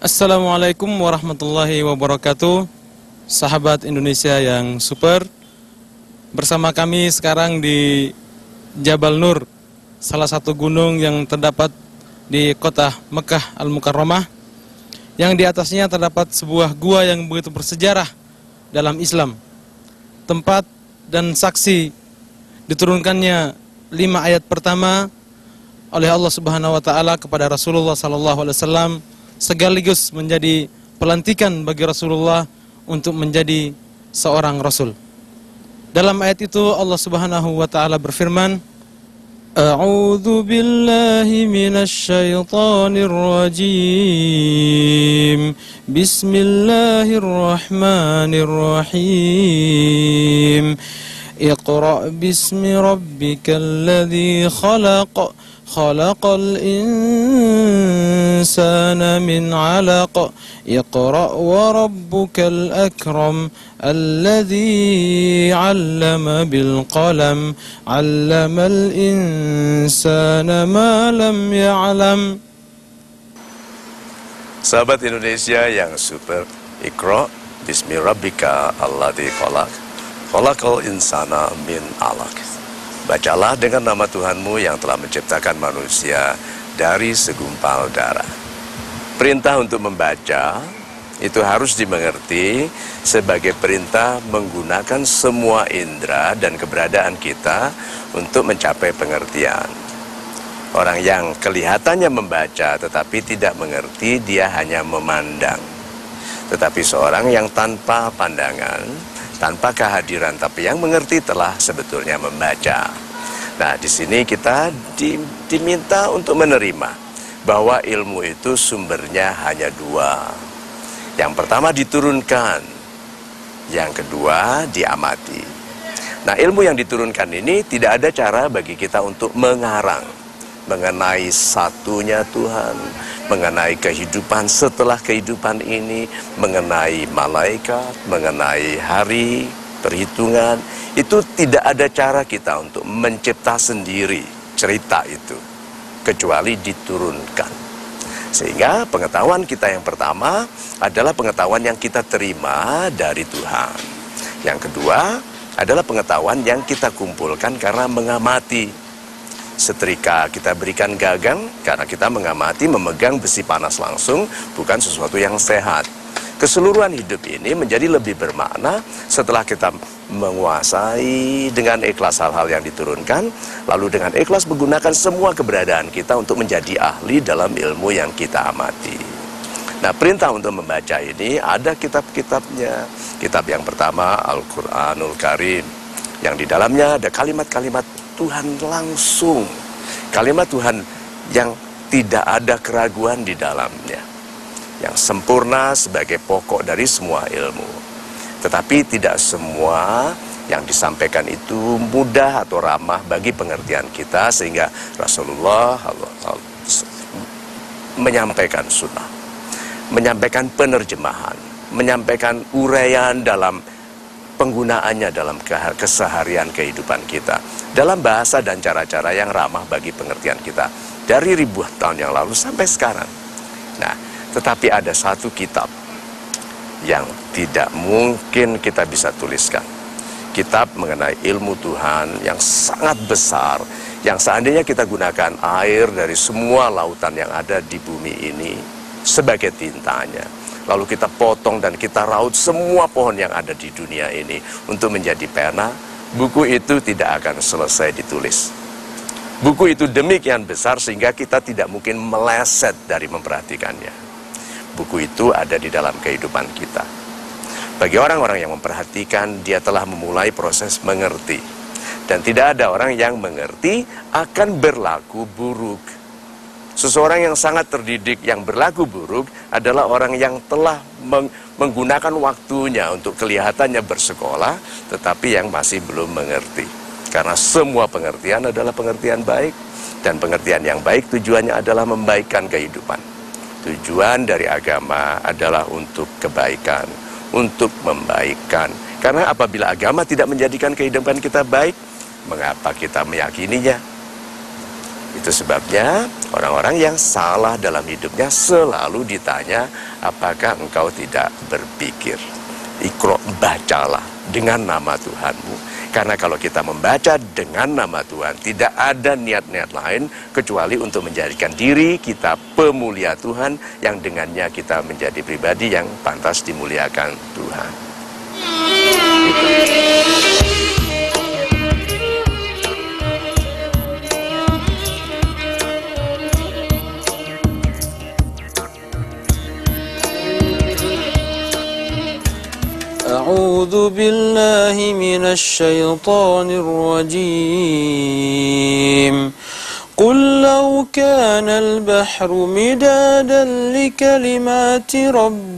Assalamualaikum warahmatullahi wabarakatuh. Sahabat Indonesia yang super, bersama kami sekarang di Jabal Nur, salah satu gunung yang terdapat di kota Mekah Al-Mukarramah, yang di atasnya terdapat sebuah gua yang begitu bersejarah dalam Islam. Tempat dan saksi diturunkannya 5 ayat pertama oleh Allah Subhanahu wa taala kepada Rasulullah sallallahu alaihi wasallam, sekaligus menjadi pelantikan bagi Rasulullah untuk menjadi seorang rasul. Dalam ayat itu Allah Subhanahu wa taala berfirman, A'udzu billahi minasy syaithanir rajim. Bismillahirrahmanirrahim. Iqra' bismi rabbikal ladzi khalaq. خلق الإنسان من علق اقرأ وربك الأكرم الذي علم بالقلم علم الإنسان ما لم يعلم. Sahabat Indonesia yang super, Iqra' bismi rabbika alladzi khalaq khalaqal insana min 'alaq. Bacalah dengan nama Tuhanmu yang telah menciptakan manusia dari segumpal darah. Perintah untuk membaca itu harus dimengerti sebagai perintah menggunakan semua indera dan keberadaan kita untuk mencapai pengertian. Orang yang kelihatannya membaca tetapi tidak mengerti, dia hanya memandang. Tetapi seorang yang tanpa pandangan, tanpa kehadiran, tapi yang mengerti telah sebetulnya membaca. Nah, di sini kita diminta untuk menerima bahwa ilmu itu sumbernya hanya dua. Yang pertama diturunkan, yang kedua diamati. Nah, ilmu yang diturunkan ini tidak ada cara bagi kita untuk mengarang mengenai satunya Tuhan, mengenai kehidupan setelah kehidupan ini, mengenai malaikat, mengenai hari perhitungan. Itu tidak ada cara kita untuk mencipta sendiri cerita itu, kecuali diturunkan. Sehingga pengetahuan kita yang pertama adalah pengetahuan yang kita terima dari Tuhan. Yang kedua adalah pengetahuan yang kita kumpulkan karena mengamati. Setrika kita berikan gagang karena kita mengamati, memegang besi panas langsung, bukan sesuatu yang sehat. Keseluruhan hidup ini menjadi lebih bermakna setelah kita menguasai dengan ikhlas hal-hal yang diturunkan, lalu dengan ikhlas menggunakan semua keberadaan kita untuk menjadi ahli dalam ilmu yang kita amati. Nah, perintah untuk membaca ini ada kitab-kitabnya. Kitab yang pertama Al-Quranul Karim, yang di dalamnya ada kalimat-kalimat Tuhan langsung, kalimat Tuhan yang tidak ada keraguan di dalamnya, yang sempurna sebagai pokok dari semua ilmu. Tetapi tidak semua yang disampaikan itu mudah atau ramah bagi pengertian kita, sehingga Rasulullah menyampaikan sunnah, menyampaikan penerjemahan, menyampaikan uraian dalam penggunaannya dalam keseharian kehidupan kita, dalam bahasa dan cara-cara yang ramah bagi pengertian kita dari ribuan tahun yang lalu sampai sekarang. Nah, tetapi ada satu kitab yang tidak mungkin kita bisa tuliskan. Kitab mengenai ilmu Tuhan yang sangat besar, yang seandainya kita gunakan air dari semua lautan yang ada di bumi ini sebagai tintanya, lalu kita potong dan kita raut semua pohon yang ada di dunia ini untuk menjadi pena, buku itu tidak akan selesai ditulis. Buku itu demikian besar sehingga kita tidak mungkin meleset dari memperhatikannya. Buku itu ada di dalam kehidupan kita. Bagi orang-orang yang memperhatikan, dia telah memulai proses mengerti. Dan tidak ada orang yang mengerti akan berlaku buruk. Seseorang yang sangat terdidik yang berlaku buruk adalah orang yang telah menggunakan waktunya untuk kelihatannya bersekolah, tetapi yang masih belum mengerti. Karena semua pengertian adalah pengertian baik, dan pengertian yang baik tujuannya adalah membaikkan kehidupan. Tujuan dari agama adalah untuk kebaikan, untuk membaikkan. Karena apabila agama tidak menjadikan kehidupan kita baik, mengapa kita meyakininya? Itu sebabnya orang-orang yang salah dalam hidupnya selalu ditanya, apakah engkau tidak berpikir? Iqra, bacalah dengan nama Tuhanmu. Karena kalau kita membaca dengan nama Tuhan, tidak ada niat-niat lain kecuali untuk menjadikan diri kita pemulia Tuhan, yang dengannya kita menjadi pribadi yang pantas dimuliakan Tuhan. أعوذ بالله من الشيطان الرجيم قل لو كان البحر مدادا لكلمات ربي